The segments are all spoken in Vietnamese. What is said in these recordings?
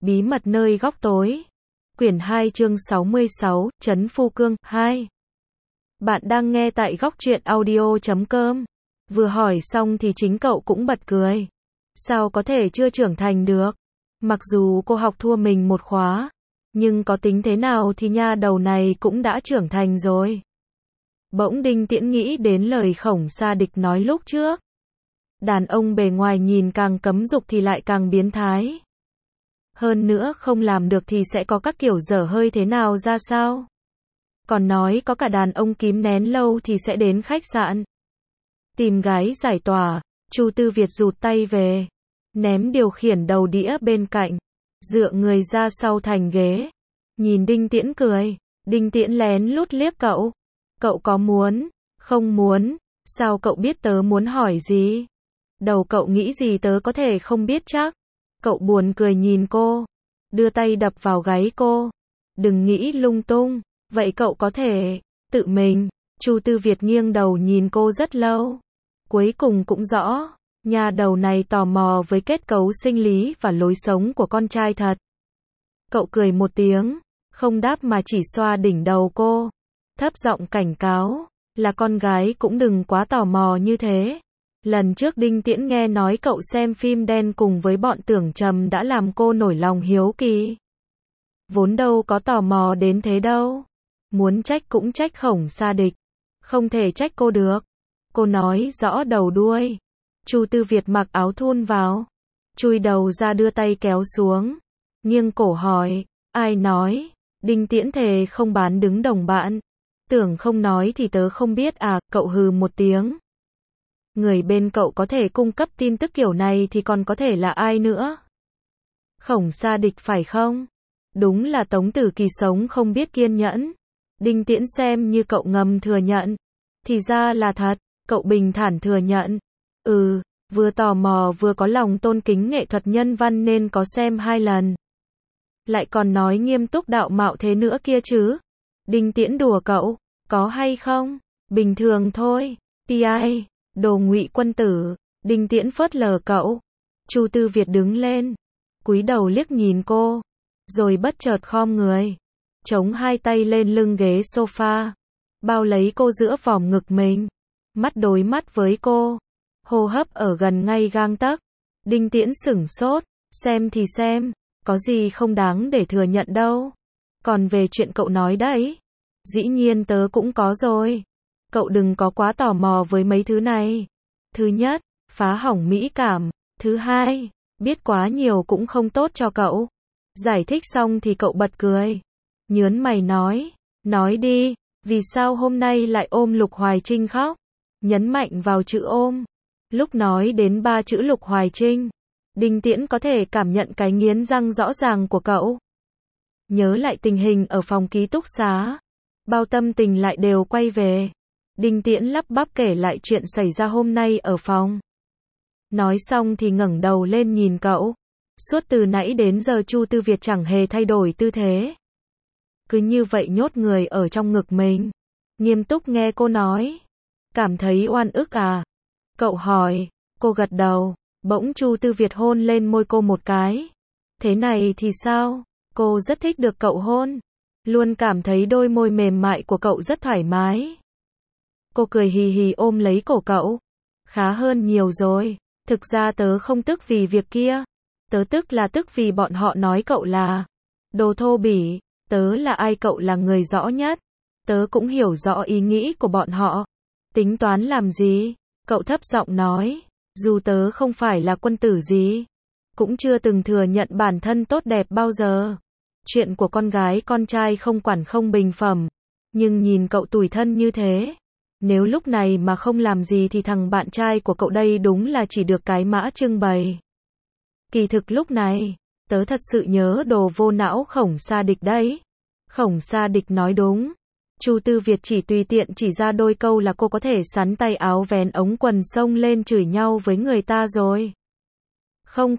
Bí mật nơi góc tối. Quyển 2 chương 66, Trấn Phu Cương, 2. Bạn đang nghe tại góc truyện audio.com. Vừa hỏi xong thì chính cậu cũng bật cười. Sao có thể chưa trưởng thành được? Mặc dù cô học thua mình một khóa, nhưng có tính thế nào thì nha đầu này cũng đã trưởng thành rồi. Bỗng Đinh Tiễn nghĩ đến lời Khổng Sa Địch nói lúc trước. Đàn ông bề ngoài nhìn càng cấm dục thì lại càng biến thái. Hơn nữa không làm được thì sẽ có các kiểu dở hơi thế nào ra sao? Còn nói có cả đàn ông kìm nén lâu thì sẽ đến khách sạn tìm gái giải tỏa. Chu Tư Việt rụt tay về, ném điều khiển đầu đĩa bên cạnh, dựa người ra sau thành ghế, nhìn Đinh Tiễn cười. Đinh Tiễn lén lút liếc cậu. Cậu có muốn? Không muốn. Sao cậu biết tớ muốn hỏi gì? Đầu cậu nghĩ gì tớ có thể không biết chắc? Cậu buồn cười nhìn cô, đưa tay đập vào gáy cô. Đừng nghĩ lung tung, vậy cậu có thể tự mình. Chu Tư Việt nghiêng đầu nhìn cô rất lâu. Cuối cùng cũng rõ, nhà đầu này tò mò với kết cấu sinh lý và lối sống của con trai thật. Cậu cười một tiếng, không đáp mà chỉ xoa đỉnh đầu cô, thấp giọng cảnh cáo, là con gái cũng đừng quá tò mò như thế. Lần trước Đinh Tiễn nghe nói cậu xem phim đen cùng với bọn Tưởng Trầm đã làm cô nổi lòng hiếu kỳ. Vốn đâu có tò mò đến thế đâu. Muốn trách cũng trách Khổng Sa Địch, không thể trách cô được. Cô nói rõ đầu đuôi. Chu Tư Việt mặc áo thun vào, chui đầu ra đưa tay kéo xuống, nghiêng cổ hỏi, ai nói? Đinh Tiễn thề không bán đứng đồng bạn. Tưởng không nói thì tớ không biết à? Cậu hừ một tiếng. Người bên cậu có thể cung cấp tin tức kiểu này thì còn có thể là ai nữa? Khổng Sa Địch phải không? Đúng là Tống Tử Kỳ sống không biết kiên nhẫn. Đinh Tiễn xem như cậu ngầm thừa nhận. Thì ra là thật, cậu bình thản thừa nhận. Vừa tò mò vừa có lòng tôn kính nghệ thuật nhân văn nên có xem 2 lần. Lại còn nói nghiêm túc đạo mạo thế nữa kia chứ. Đinh Tiễn đùa cậu, có hay không? Bình thường thôi. Pi, đồ ngụy quân tử. Đinh Tiễn phớt lờ cậu. Chu Tư Việt đứng lên, cúi đầu liếc nhìn cô, rồi bất chợt khom người, chống 2 tay lên lưng ghế sofa, bao lấy cô giữa vòm ngực mình, mắt đối mắt với cô, hô hấp ở gần ngay gang tấc. Đinh Tiễn sửng sốt, xem thì xem, có gì không đáng để thừa nhận đâu. Còn về chuyện cậu nói đấy, dĩ nhiên tớ cũng có rồi. Cậu đừng có quá tò mò với mấy thứ này. Thứ nhất, phá hỏng mỹ cảm. Thứ hai, biết quá nhiều cũng không tốt cho cậu. Giải thích xong thì cậu bật cười, nhớn mày nói đi, vì sao hôm nay lại ôm Lục Hoài Trinh khóc? Nhấn mạnh vào chữ ôm. Lúc nói đến 3 chữ Lục Hoài Trinh, Đinh Tiễn có thể cảm nhận cái nghiến răng rõ ràng của cậu. Nhớ lại tình hình ở phòng ký túc xá, bao tâm tình lại đều quay về. Đinh Tiễn lắp bắp kể lại chuyện xảy ra hôm nay ở phòng. Nói xong thì ngẩng đầu lên nhìn cậu. Suốt từ nãy đến giờ Chu Tư Việt chẳng hề thay đổi tư thế, cứ như vậy nhốt người ở trong ngực mình, nghiêm túc nghe cô nói. Cảm thấy oan ức à? Cậu hỏi. Cô gật đầu. Bỗng Chu Tư Việt hôn lên môi cô một cái. Thế này thì sao? Cô rất thích được cậu hôn, luôn cảm thấy đôi môi mềm mại của cậu rất thoải mái. Cô cười hì hì ôm lấy cổ cậu. Khá hơn nhiều rồi. Thực ra tớ không tức vì việc kia. Tớ tức vì bọn họ nói cậu là đồ thô bỉ. Tớ là ai cậu là người rõ nhất. Tớ cũng hiểu rõ ý nghĩ của bọn họ. Tính toán làm gì? Cậu thấp giọng nói. Dù tớ không phải là quân tử gì, cũng chưa từng thừa nhận bản thân tốt đẹp bao giờ. Chuyện của con gái con trai không quản không bình phẩm. Nhưng nhìn cậu tủi thân như thế, nếu lúc này mà không làm gì thì thằng bạn trai của cậu đây đúng là chỉ được cái mã trưng bày. Kỳ thực lúc này, tớ thật sự nhớ đồ vô não Khổng Sa Địch đấy. Khổng Sa Địch nói đúng. Chu Tư Việt chỉ tùy tiện chỉ ra đôi câu là cô có thể sắn tay áo vén ống quần xông lên chửi nhau với người ta rồi. Không,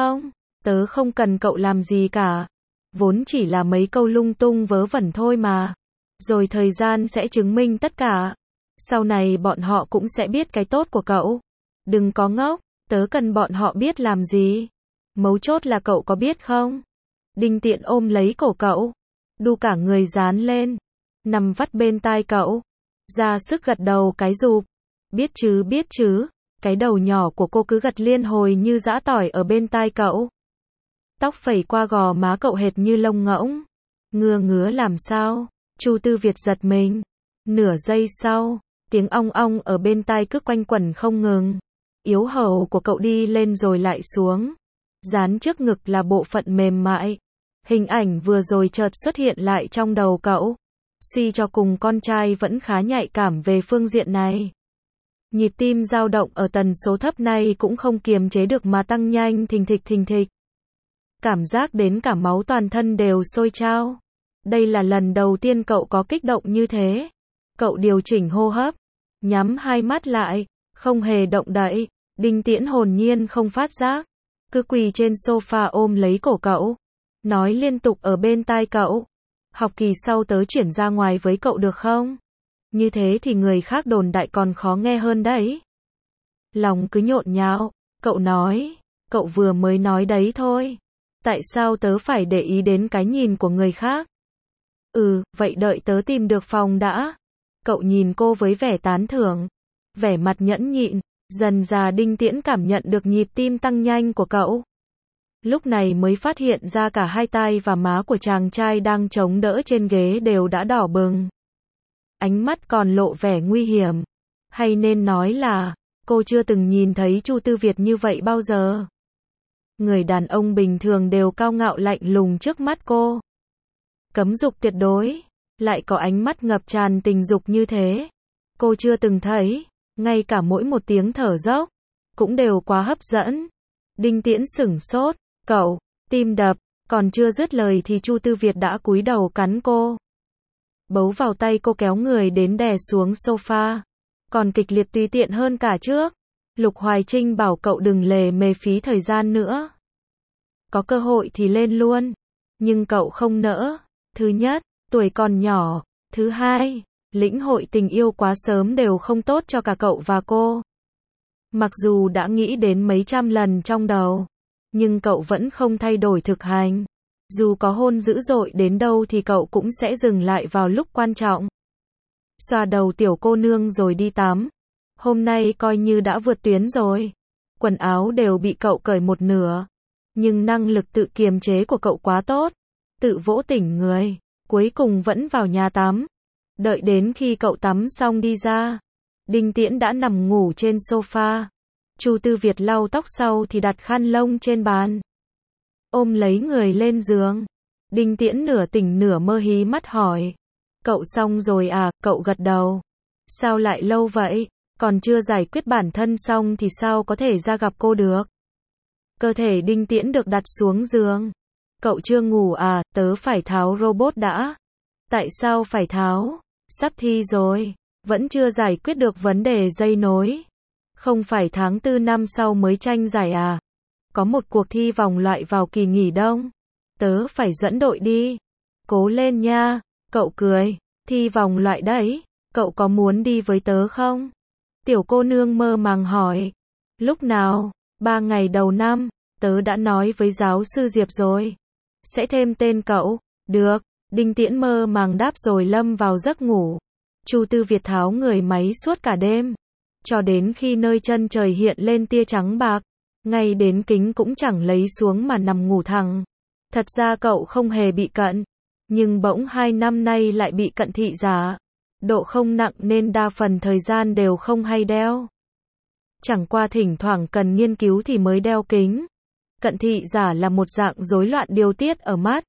tớ không cần cậu làm gì cả. Vốn chỉ là mấy câu lung tung vớ vẩn thôi mà. Rồi thời gian sẽ chứng minh tất cả. Sau này bọn họ cũng sẽ biết cái tốt của cậu. Đừng có ngốc, tớ cần bọn họ biết làm gì. Mấu chốt là cậu có biết không? Đinh Tiễn ôm lấy cổ cậu, đu cả người dán lên, nằm vắt bên tai cậu, ra sức gật đầu cái rụp. Biết chứ, cái đầu nhỏ của cô cứ gật liên hồi như giã tỏi ở bên tai cậu. Tóc phẩy qua gò má cậu hệt như lông ngỗng. Ngứa làm sao? Chu Tư Việt giật mình. Nửa giây sau, tiếng ong ong ở bên tai cứ quanh quẩn không ngừng. Yếu hầu của cậu đi lên rồi lại xuống. Dán trước ngực là bộ phận mềm mại. Hình ảnh vừa rồi chợt xuất hiện lại trong đầu cậu. Suy cho cùng con trai vẫn khá nhạy cảm về phương diện này. Nhịp tim dao động ở tần số thấp này cũng không kiềm chế được mà tăng nhanh thình thịch. Cảm giác đến cả máu toàn thân đều sôi trao. Đây là lần đầu tiên cậu có kích động như thế. Cậu điều chỉnh hô hấp, nhắm hai mắt lại, không hề động đậy. Đinh Tiễn hồn nhiên không phát giác, cứ quỳ trên sofa ôm lấy cổ cậu, nói liên tục ở bên tai cậu. Học kỳ sau tớ chuyển ra ngoài với cậu được không? Như thế thì người khác đồn đại còn khó nghe hơn đấy. Lòng cứ nhộn nhạo, cậu nói, cậu vừa mới nói đấy thôi. Tại sao tớ phải để ý đến cái nhìn của người khác? Vậy đợi tớ tìm được phòng đã. Cậu nhìn cô với vẻ tán thưởng, vẻ mặt nhẫn nhịn. Dần dà Đinh Tiễn cảm nhận được nhịp tim tăng nhanh của cậu. Lúc này mới phát hiện ra cả hai tai và má của chàng trai đang chống đỡ trên ghế đều đã đỏ bừng. Ánh mắt còn lộ vẻ nguy hiểm. Hay nên nói là, cô chưa từng nhìn thấy Chu Tư Việt như vậy bao giờ. Người đàn ông bình thường đều cao ngạo lạnh lùng trước mắt cô. Cấm dục tuyệt đối, lại có ánh mắt ngập tràn tình dục như thế. Cô chưa từng thấy, ngay cả mỗi một tiếng thở dốc, cũng đều quá hấp dẫn. Đinh Tiễn sửng sốt, cậu, tim đập, còn chưa dứt lời thì Chu Tư Việt đã cúi đầu cắn cô. Bấu vào tay cô kéo người đến đè xuống sofa. Còn kịch liệt tùy tiện hơn cả trước. Lục Hoài Trinh bảo cậu đừng lề mề phí thời gian nữa. Có cơ hội thì lên luôn. Nhưng cậu không nỡ. Thứ nhất, tuổi còn nhỏ. Thứ hai, lĩnh hội tình yêu quá sớm đều không tốt cho cả cậu và cô. Mặc dù đã nghĩ đến mấy trăm lần trong đầu, nhưng cậu vẫn không thay đổi thực hành. Dù có hôn dữ dội đến đâu thì cậu cũng sẽ dừng lại vào lúc quan trọng. Xoa đầu tiểu cô nương rồi đi tắm. Hôm nay coi như đã vượt tuyến rồi. Quần áo đều bị cậu cởi một nửa. Nhưng năng lực tự kiềm chế của cậu quá tốt. Tự vỗ tỉnh người. Cuối cùng vẫn vào nhà tắm. Đợi đến khi cậu tắm xong đi ra, Đinh Tiễn đã nằm ngủ trên sofa. Chu Tư Việt lau tóc sau thì đặt khăn lông trên bàn. Ôm lấy người lên giường. Đinh Tiễn nửa tỉnh nửa mơ hí mắt hỏi. Cậu xong rồi à? Cậu gật đầu. Sao lại lâu vậy? Còn chưa giải quyết bản thân xong thì sao có thể ra gặp cô được? Cơ thể Đinh Tiễn được đặt xuống giường. Cậu chưa ngủ à? Tớ phải tháo robot đã. Tại sao phải tháo? Sắp thi rồi. Vẫn chưa giải quyết được vấn đề dây nối. Không phải tháng 4 năm sau mới tranh giải à? Có một cuộc thi vòng loại vào kỳ nghỉ đông. Tớ phải dẫn đội đi. Cố lên nha. Cậu cười. Thi vòng loại đấy. Cậu có muốn đi với tớ không? Tiểu cô nương mơ màng hỏi. Lúc nào? 3 ngày đầu năm. Tớ đã nói với giáo sư Diệp rồi. Sẽ thêm tên cậu. Được. Đinh Tiễn mơ màng đáp rồi lâm vào giấc ngủ. Chu Tư Việt tháo người máy suốt cả đêm. Cho đến khi nơi chân trời hiện lên tia trắng bạc. Ngay đến kính cũng chẳng lấy xuống mà nằm ngủ thẳng. Thật ra cậu không hề bị cận. Nhưng bỗng 2 năm nay lại bị cận thị giả. Độ không nặng nên đa phần thời gian đều không hay đeo. Chẳng qua thỉnh thoảng cần nghiên cứu thì mới đeo kính. Cận thị giả là một dạng rối loạn điều tiết ở mắt.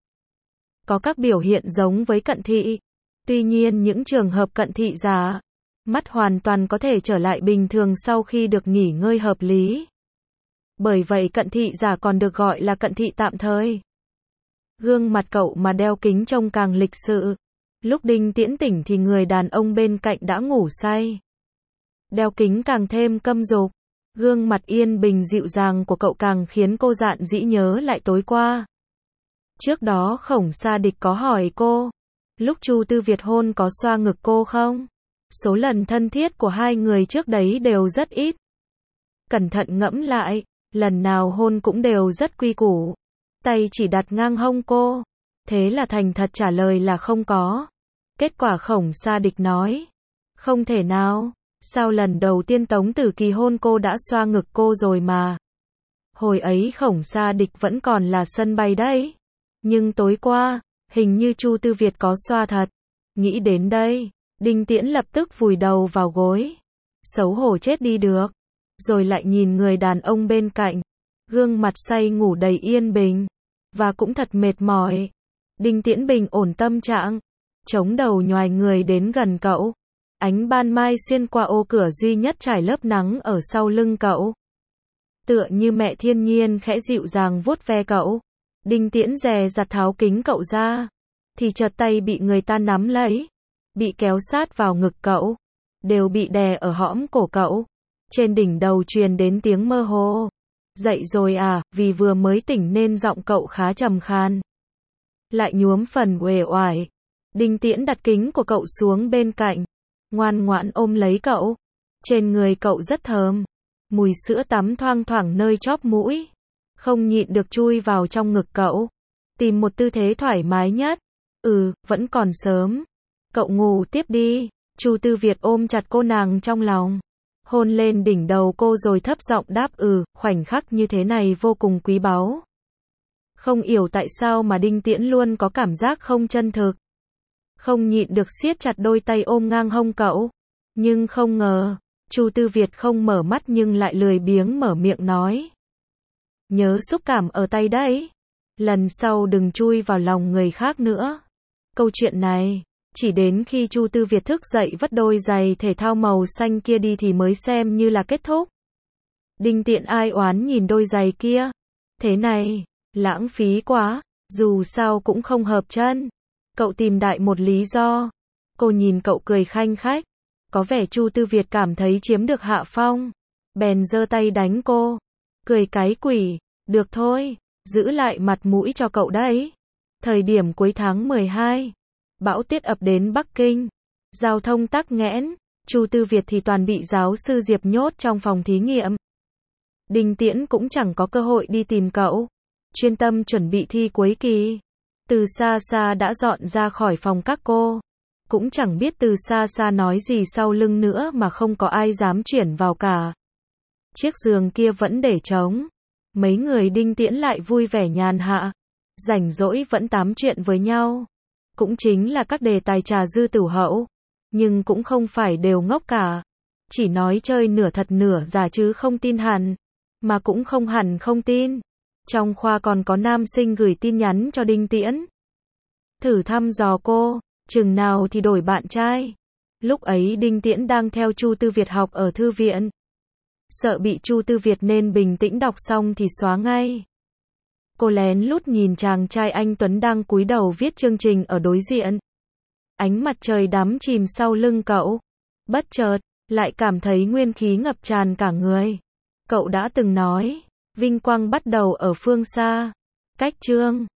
Có các biểu hiện giống với cận thị. Tuy nhiên những trường hợp cận thị giả, mắt hoàn toàn có thể trở lại bình thường sau khi được nghỉ ngơi hợp lý. Bởi vậy cận thị giả còn được gọi là cận thị tạm thời. Gương mặt cậu mà đeo kính trông càng lịch sự. Lúc Đinh Tiễn tỉnh thì người đàn ông bên cạnh đã ngủ say. Đeo kính càng thêm câm dục. Gương mặt yên bình dịu dàng của cậu càng khiến cô dạn dĩ nhớ lại tối qua. Trước đó Khổng Sa Địch có hỏi cô, lúc Chu Tư Việt hôn có xoa ngực cô không? Số lần thân thiết của hai người trước đấy đều rất ít. Cẩn thận ngẫm lại, lần nào hôn cũng đều rất quy củ. tay chỉ đặt ngang hông cô. Thế là thành thật trả lời là không có. Kết quả Khổng Sa Địch nói, không thể nào, sao lần đầu tiên Tống Tử Kỳ hôn cô đã xoa ngực cô rồi mà. Hồi ấy Khổng Sa Địch vẫn còn là sân bay đấy. Nhưng tối qua, hình như Chu Tư Việt có xoa thật. Nghĩ đến đây, Đinh Tiễn lập tức vùi đầu vào gối. Xấu hổ chết đi được. Rồi lại nhìn người đàn ông bên cạnh. Gương mặt say ngủ đầy yên bình. Và cũng thật mệt mỏi. Đinh Tiễn bình ổn tâm trạng. Chống đầu nhoài người đến gần cậu. Ánh ban mai xuyên qua ô cửa duy nhất trải lớp nắng ở sau lưng cậu. Tựa như mẹ thiên nhiên khẽ dịu dàng vuốt ve cậu. Đinh Tiễn dè dặt tháo kính cậu ra. Thì chợt tay bị người ta nắm lấy. Bị kéo sát vào ngực cậu. Đều bị đè ở hõm cổ cậu. Trên đỉnh đầu truyền đến tiếng mơ hồ. Dậy rồi à, vì vừa mới tỉnh nên giọng cậu khá trầm khan. Lại nhuốm phần uể oải. Đinh Tiễn đặt kính của cậu xuống bên cạnh. Ngoan ngoãn ôm lấy cậu. Trên người cậu rất thơm. Mùi sữa tắm thoang thoảng nơi chóp mũi. Không nhịn được chui vào trong ngực cậu. Tìm một tư thế thoải mái nhất. Vẫn còn sớm. Cậu ngủ tiếp đi. Chu Tư Việt ôm chặt cô nàng trong lòng. Hôn lên đỉnh đầu cô rồi thấp giọng đáp khoảnh khắc như thế này vô cùng quý báu. Không hiểu tại sao mà Đinh Tiễn luôn có cảm giác không chân thực. Không nhịn được siết chặt đôi tay ôm ngang hông cậu. Nhưng không ngờ, Chu Tư Việt không mở mắt nhưng lại lười biếng mở miệng nói. Nhớ xúc cảm ở tay đấy. Lần sau đừng chui vào lòng người khác nữa. Câu chuyện này, chỉ đến khi Chu Tư Việt thức dậy vất đôi giày thể thao màu xanh kia đi thì mới xem như là kết thúc. Đinh Tiễn ai oán nhìn đôi giày kia. Thế này, lãng phí quá, dù sao cũng không hợp chân. Cậu tìm đại một lý do. Cô nhìn cậu cười khanh khách. Có vẻ Chu Tư Việt cảm thấy chiếm được hạ phong. Bèn giơ tay đánh cô. Cười cái quỷ. Được thôi, giữ lại mặt mũi cho cậu đấy. Thời điểm cuối tháng 12, bão tuyết ập đến Bắc Kinh. Giao thông tắc nghẽn. Chu Tư Việt thì toàn bị giáo sư Diệp nhốt trong phòng thí nghiệm. Đinh Tiễn cũng chẳng có cơ hội đi tìm cậu. Chuyên tâm chuẩn bị thi cuối kỳ. Từ xa xa đã dọn ra khỏi phòng các cô. Cũng chẳng biết từ xa xa nói gì sau lưng nữa mà không có ai dám chuyển vào cả. Chiếc giường kia vẫn để trống. Mấy người Đinh Tiễn lại vui vẻ nhàn hạ. Rảnh rỗi vẫn tám chuyện với nhau. Cũng chính là các đề tài trà dư tửu hậu. Nhưng cũng không phải đều ngốc cả. Chỉ nói chơi nửa thật nửa giả chứ không tin hẳn. Mà cũng không hẳn không tin. Trong khoa còn có nam sinh gửi tin nhắn cho Đinh Tiễn. Thử thăm dò cô, chừng nào thì đổi bạn trai. Lúc ấy Đinh Tiễn đang theo Chu Tư Việt học ở thư viện. Sợ bị Chu Tư Việt nên bình tĩnh đọc xong thì xóa ngay. Cô lén lút nhìn chàng trai anh tuấn đang cúi đầu viết chương trình ở đối diện. Ánh mặt trời đắm chìm sau lưng cậu. Bất chợt, lại cảm thấy nguyên khí ngập tràn cả người. Cậu đã từng nói, vinh quang bắt đầu ở phương xa. Cách chương